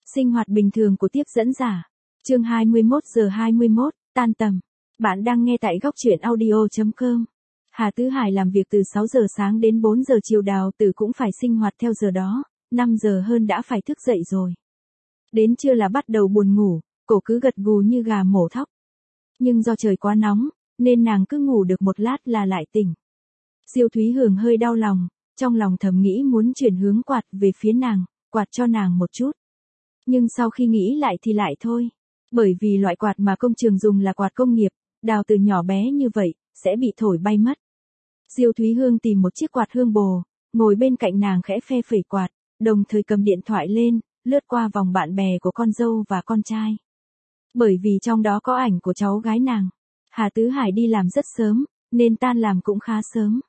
Sinh hoạt bình thường của tiếp dẫn giả. Chương 21 giờ 21, tan tầm. Bạn đang nghe tại góc truyện audio.com. Hà Tứ Hải làm việc từ 6 giờ sáng đến 4 giờ chiều, Đào Tử cũng phải sinh hoạt theo giờ đó, 5 giờ hơn đã phải thức dậy rồi. Đến trưa là bắt đầu buồn ngủ, cổ cứ gật gù như gà mổ thóc. Nhưng do trời quá nóng, nên nàng cứ ngủ được một lát là lại tỉnh. Diêu Thúy Hường hơi đau lòng, trong lòng thầm nghĩ muốn chuyển hướng quạt về phía nàng, quạt cho nàng một chút. Nhưng sau khi nghĩ lại thì lại thôi. Bởi vì loại quạt mà công trường dùng là quạt công nghiệp, Đào Tử nhỏ bé như vậy, sẽ bị thổi bay mất. Diêu Thúy Hương tìm một chiếc quạt hương bồ, ngồi bên cạnh nàng khẽ phe phẩy quạt, đồng thời cầm điện thoại lên, lướt qua vòng bạn bè của con dâu và con trai. Bởi vì trong đó có ảnh của cháu gái nàng. Hà Tứ Hải đi làm rất sớm, nên tan làm cũng khá sớm.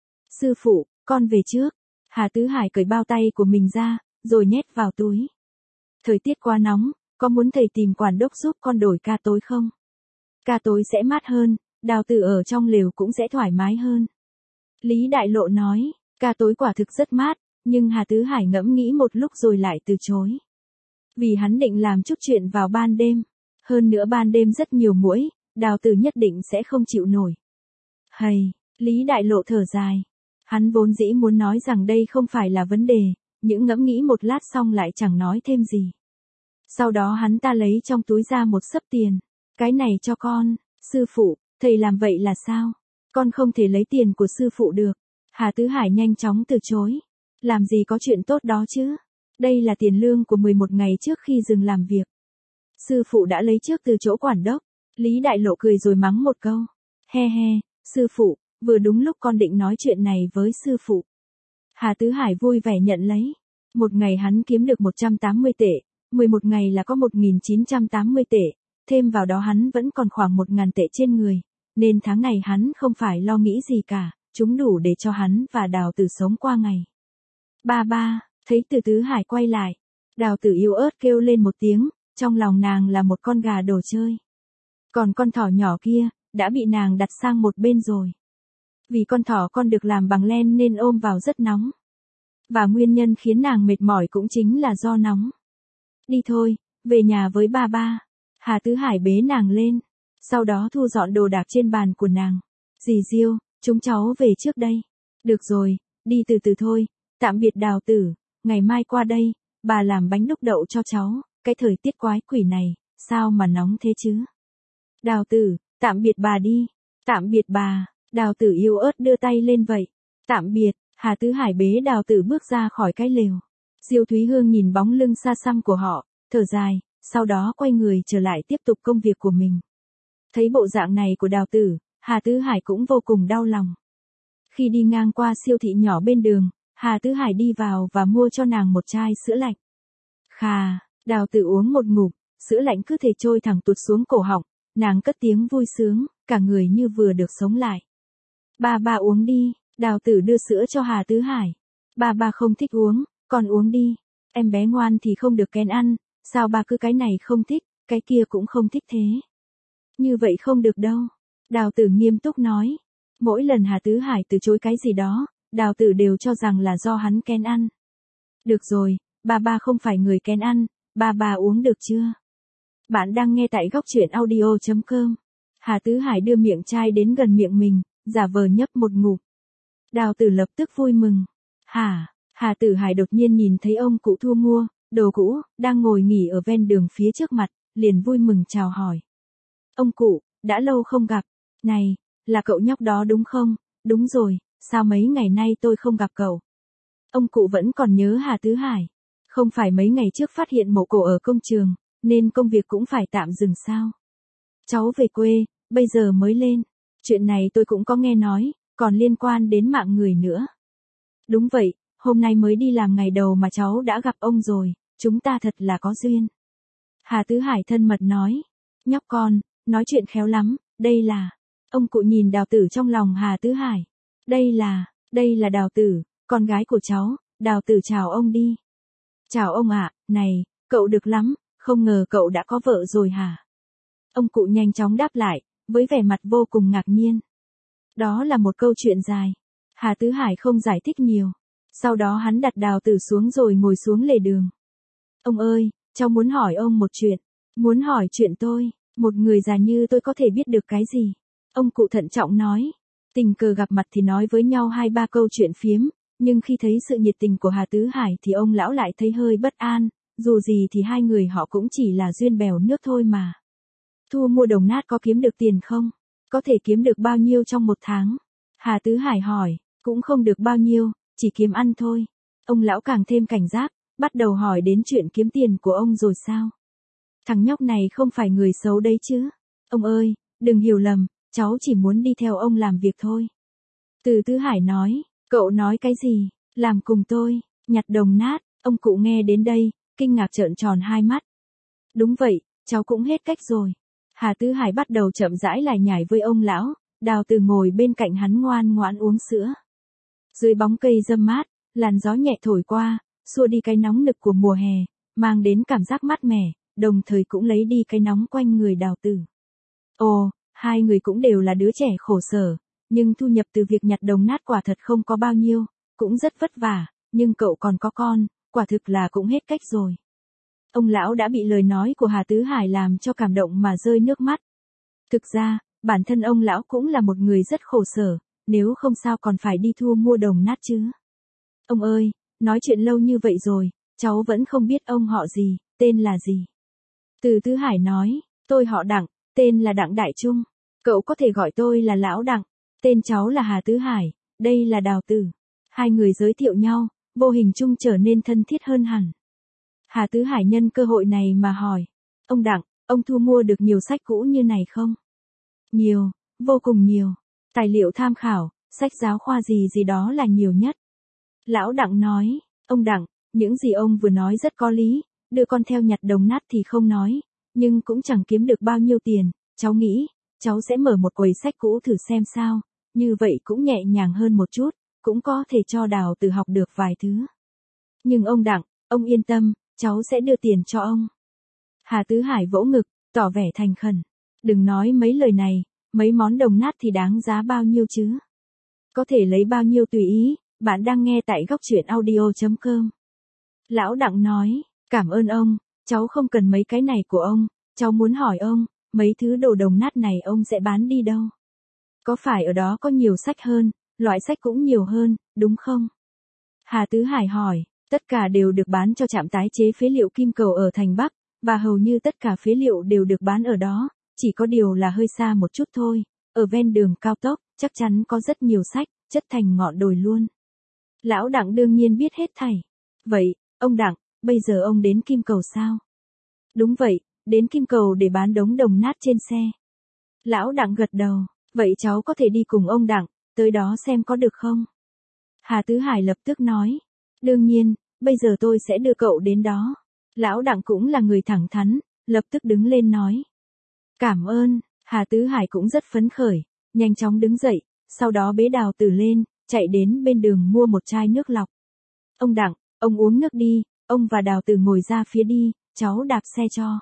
Sư phụ, con về trước. Hà Tứ Hải cởi bao tay của mình ra, rồi nhét vào túi. Thời tiết quá nóng, có muốn thầy tìm quản đốc giúp con đổi ca tối không? Ca tối sẽ mát hơn, Đào Tử ở trong lều cũng sẽ thoải mái hơn. Lý Đại Lộ nói, ca tối quả thực rất mát, nhưng Hà Tứ Hải ngẫm nghĩ một lúc rồi lại từ chối. Vì hắn định làm chút chuyện vào ban đêm. Hơn nữa ban đêm rất nhiều muỗi, Đào Tử nhất định sẽ không chịu nổi. Hầy, Lý Đại Lộ thở dài. Hắn vốn dĩ muốn nói rằng đây không phải là vấn đề, nhưng ngẫm nghĩ một lát xong lại chẳng nói thêm gì. Sau đó hắn ta lấy trong túi ra một xấp tiền. Cái này cho con, sư phụ, thầy làm vậy là sao? Con không thể lấy tiền của sư phụ được. Hà Tứ Hải nhanh chóng từ chối. Làm gì có chuyện tốt đó chứ? Đây là tiền lương của 11 ngày trước khi dừng làm việc. Sư phụ đã lấy trước từ chỗ quản đốc. Lý Đại Lộ cười rồi mắng một câu. He he, sư phụ, vừa đúng lúc con định nói chuyện này với sư phụ. Hà Tứ Hải vui vẻ nhận lấy. Một ngày hắn kiếm được 180 tệ, 11 ngày là có 1.980 tệ, thêm vào đó hắn vẫn còn khoảng 1.000 tệ trên người, nên tháng này hắn không phải lo nghĩ gì cả, chúng đủ để cho hắn và Đào Tử sống qua ngày. Ba, thấy Từ Tứ Hải quay lại, Đào Tử yếu ớt kêu lên một tiếng, trong lòng nàng là một con gà đồ chơi. Còn con thỏ nhỏ kia, đã bị nàng đặt sang một bên rồi. Vì con thỏ con được làm bằng len nên ôm vào rất nóng. Và nguyên nhân khiến nàng mệt mỏi cũng chính là do nóng. Đi thôi, về nhà với ba. Hà Tứ Hải bế nàng lên, sau đó thu dọn đồ đạc trên bàn của nàng. Dì Diêu, chúng cháu về trước đây. Được rồi, đi từ từ thôi, tạm biệt Đào Tử, ngày mai qua đây, bà làm bánh đúc đậu cho cháu, cái thời tiết quái quỷ này, sao mà nóng thế chứ? Đào Tử, tạm biệt bà đi, tạm biệt bà, Đào Tử yếu ớt đưa tay lên vậy. Tạm biệt, Hà Tứ Hải bế Đào Tử bước ra khỏi cái lều. Diêu Thúy Hương nhìn bóng lưng xa xăm của họ, thở dài, sau đó quay người trở lại tiếp tục công việc của mình. Thấy bộ dạng này của Đào Tử, Hà Tứ Hải cũng vô cùng đau lòng. Khi đi ngang qua siêu thị nhỏ bên đường, Hà Tứ Hải đi vào và mua cho nàng một chai sữa lạnh. Khà, Đào Tử uống một ngụm, sữa lạnh cứ thể trôi thẳng tuột xuống cổ họng, nàng cất tiếng vui sướng, cả người như vừa được sống lại. Ba uống đi, Đào Tử đưa sữa cho Hà Tứ Hải. Ba không thích uống, con uống đi, em bé ngoan thì không được kén ăn, sao ba cứ cái này không thích, cái kia cũng không thích thế. Như vậy không được đâu, Đào Tử nghiêm túc nói. Mỗi lần Hà Tứ Hải từ chối cái gì đó, Đào Tử đều cho rằng là do hắn kén ăn. Được rồi, ba không phải người kén ăn, ba uống được chưa? Bạn đang nghe tại góc truyện audio.com. Hà Tứ Hải đưa miệng chai đến gần miệng mình, giả vờ nhấp một ngụm. Đào Tử lập tức vui mừng. Hà Tứ Hải đột nhiên nhìn thấy ông cụ thu mua đồ cũ, đang ngồi nghỉ ở ven đường phía trước mặt, liền vui mừng chào hỏi. Ông cụ, đã lâu không gặp. Này, là cậu nhóc đó đúng không? Đúng rồi, sao mấy ngày nay tôi không gặp cậu? Ông cụ vẫn còn nhớ Hà Tứ Hải. Không phải mấy ngày trước phát hiện mộ cổ ở công trường, nên công việc cũng phải tạm dừng sao? Cháu về quê, bây giờ mới lên. Chuyện này tôi cũng có nghe nói, còn liên quan đến mạng người nữa. Đúng vậy, hôm nay mới đi làm ngày đầu mà cháu đã gặp ông rồi, chúng ta thật là có duyên. Hà Tứ Hải thân mật nói. Nhóc con, nói chuyện khéo lắm, đây là... Ông cụ nhìn Đào Tử trong lòng Hà Tứ Hải. Đây là Đào Tử, con gái của cháu, Đào Tử chào ông đi. Chào ông ạ, này, cậu được lắm, không ngờ cậu đã có vợ rồi hả? Ông cụ nhanh chóng đáp lại, với vẻ mặt vô cùng ngạc nhiên. Đó là một câu chuyện dài. Hà Tứ Hải không giải thích nhiều. Sau đó hắn đặt Đào Tử xuống rồi ngồi xuống lề đường. Ông ơi, cháu muốn hỏi ông một chuyện. Muốn hỏi chuyện tôi, một người già như tôi có thể biết được cái gì? Ông cụ thận trọng nói. Tình cờ gặp mặt thì nói với nhau 2-3 câu chuyện phiếm, nhưng khi thấy sự nhiệt tình của Hà Tứ Hải thì ông lão lại thấy hơi bất an, dù gì thì hai người họ cũng chỉ là duyên bèo nước thôi mà. Thu mua đồng nát có kiếm được tiền không? Có thể kiếm được bao nhiêu trong một tháng? Hà Tứ Hải hỏi, cũng không được bao nhiêu, chỉ kiếm ăn thôi. Ông lão càng thêm cảnh giác, bắt đầu hỏi đến chuyện kiếm tiền của ông rồi sao? Thằng nhóc này không phải người xấu đấy chứ? Ông ơi, đừng hiểu lầm, cháu chỉ muốn đi theo ông làm việc thôi. Từ Tứ Hải nói, cậu nói cái gì? Làm cùng tôi, nhặt đồng nát. Ông cụ nghe đến đây, kinh ngạc trợn tròn hai mắt. Đúng vậy, cháu cũng hết cách rồi. Hà Tứ Hải bắt đầu chậm rãi lải nhải với ông lão, Đào Từ ngồi bên cạnh hắn ngoan ngoãn uống sữa. Dưới bóng cây râm mát, làn gió nhẹ thổi qua, xua đi cái nóng nực của mùa hè, mang đến cảm giác mát mẻ, đồng thời cũng lấy đi cái nóng quanh người Đào Từ. Ồ, hai người cũng đều là đứa trẻ khổ sở, nhưng thu nhập từ việc nhặt đồng nát quả thật không có bao nhiêu, cũng rất vất vả, nhưng cậu còn có con, quả thực là cũng hết cách rồi. Ông lão đã bị lời nói của Hà Tứ Hải làm cho cảm động mà rơi nước mắt. Thực ra, bản thân ông lão cũng là một người rất khổ sở, nếu không sao còn phải đi thu mua đồng nát chứ. Ông ơi, nói chuyện lâu như vậy rồi, cháu vẫn không biết ông họ gì, tên là gì. Từ Tứ Hải nói, tôi họ Đặng, tên là Đặng Đại Trung. Cậu có thể gọi tôi là Lão Đặng, tên cháu là Hà Tứ Hải, đây là Đào Tử. Hai người giới thiệu nhau, vô hình chung trở nên thân thiết hơn hẳn. Hà Tứ Hải nhân cơ hội này mà hỏi, ông Đặng, ông thu mua được nhiều sách cũ như này không? Nhiều, vô cùng nhiều. Tài liệu tham khảo, sách giáo khoa gì gì đó là nhiều nhất. Lão Đặng nói, ông Đặng, những gì ông vừa nói rất có lý, đưa con theo nhặt đồng nát thì không nói, nhưng cũng chẳng kiếm được bao nhiêu tiền, cháu nghĩ, cháu sẽ mở một quầy sách cũ thử xem sao, như vậy cũng nhẹ nhàng hơn một chút, cũng có thể cho Đào Từ học được vài thứ. Nhưng ông Đặng, ông yên tâm, cháu sẽ đưa tiền cho ông. Hà Tứ Hải vỗ ngực, tỏ vẻ thành khẩn. Đừng nói mấy lời này, mấy món đồng nát thì đáng giá bao nhiêu chứ? Có thể lấy bao nhiêu tùy ý, bạn đang nghe tại góc truyện audio.com. Lão Đặng nói, cảm ơn ông, cháu không cần mấy cái này của ông, cháu muốn hỏi ông, mấy thứ đồ đồng nát này ông sẽ bán đi đâu? Có phải ở đó có nhiều sách hơn, loại sách cũng nhiều hơn, đúng không? Hà Tứ Hải hỏi, tất cả đều được bán cho trạm tái chế phế liệu Kim Cầu ở thành Bắc, và hầu như tất cả phế liệu đều được bán ở đó, chỉ có điều là hơi xa một chút thôi, ở ven đường cao tốc, chắc chắn có rất nhiều sách, chất thành ngọn đồi luôn. Lão Đặng đương nhiên biết hết thảy. Vậy, ông Đặng, bây giờ ông đến Kim Cầu sao? Đúng vậy, đến Kim Cầu để bán đống đồng nát trên xe. Lão Đặng gật đầu, vậy cháu có thể đi cùng ông Đặng, tới đó xem có được không? Hà Tứ Hải lập tức nói, đương nhiên, bây giờ tôi sẽ đưa cậu đến đó. Lão Đặng cũng là người thẳng thắn, lập tức đứng lên nói. Cảm ơn, Hà Tứ Hải cũng rất phấn khởi, nhanh chóng đứng dậy, sau đó bế Đào Tử lên, chạy đến bên đường mua một chai nước lọc. Ông Đặng, ông uống nước đi, ông và Đào Tử ngồi ra phía đi, cháu đạp xe cho.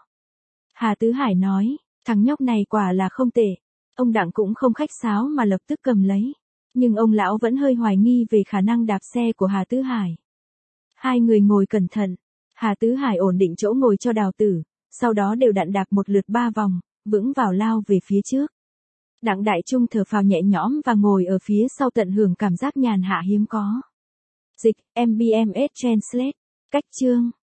Hà Tứ Hải nói, thằng nhóc này quả là không tệ. Ông Đặng cũng không khách sáo mà lập tức cầm lấy. Nhưng ông lão vẫn hơi hoài nghi về khả năng đạp xe của Hà Tứ Hải. Hai người ngồi cẩn thận. Hà Tứ Hải ổn định chỗ ngồi cho Đào Tử, sau đó đều đặn đạp một lượt 3 vòng, vững vào lao về phía trước. Đặng Đại Trung thở phào nhẹ nhõm và ngồi ở phía sau tận hưởng cảm giác nhàn hạ hiếm có. Dịch, MBMS Translate. Cách chương.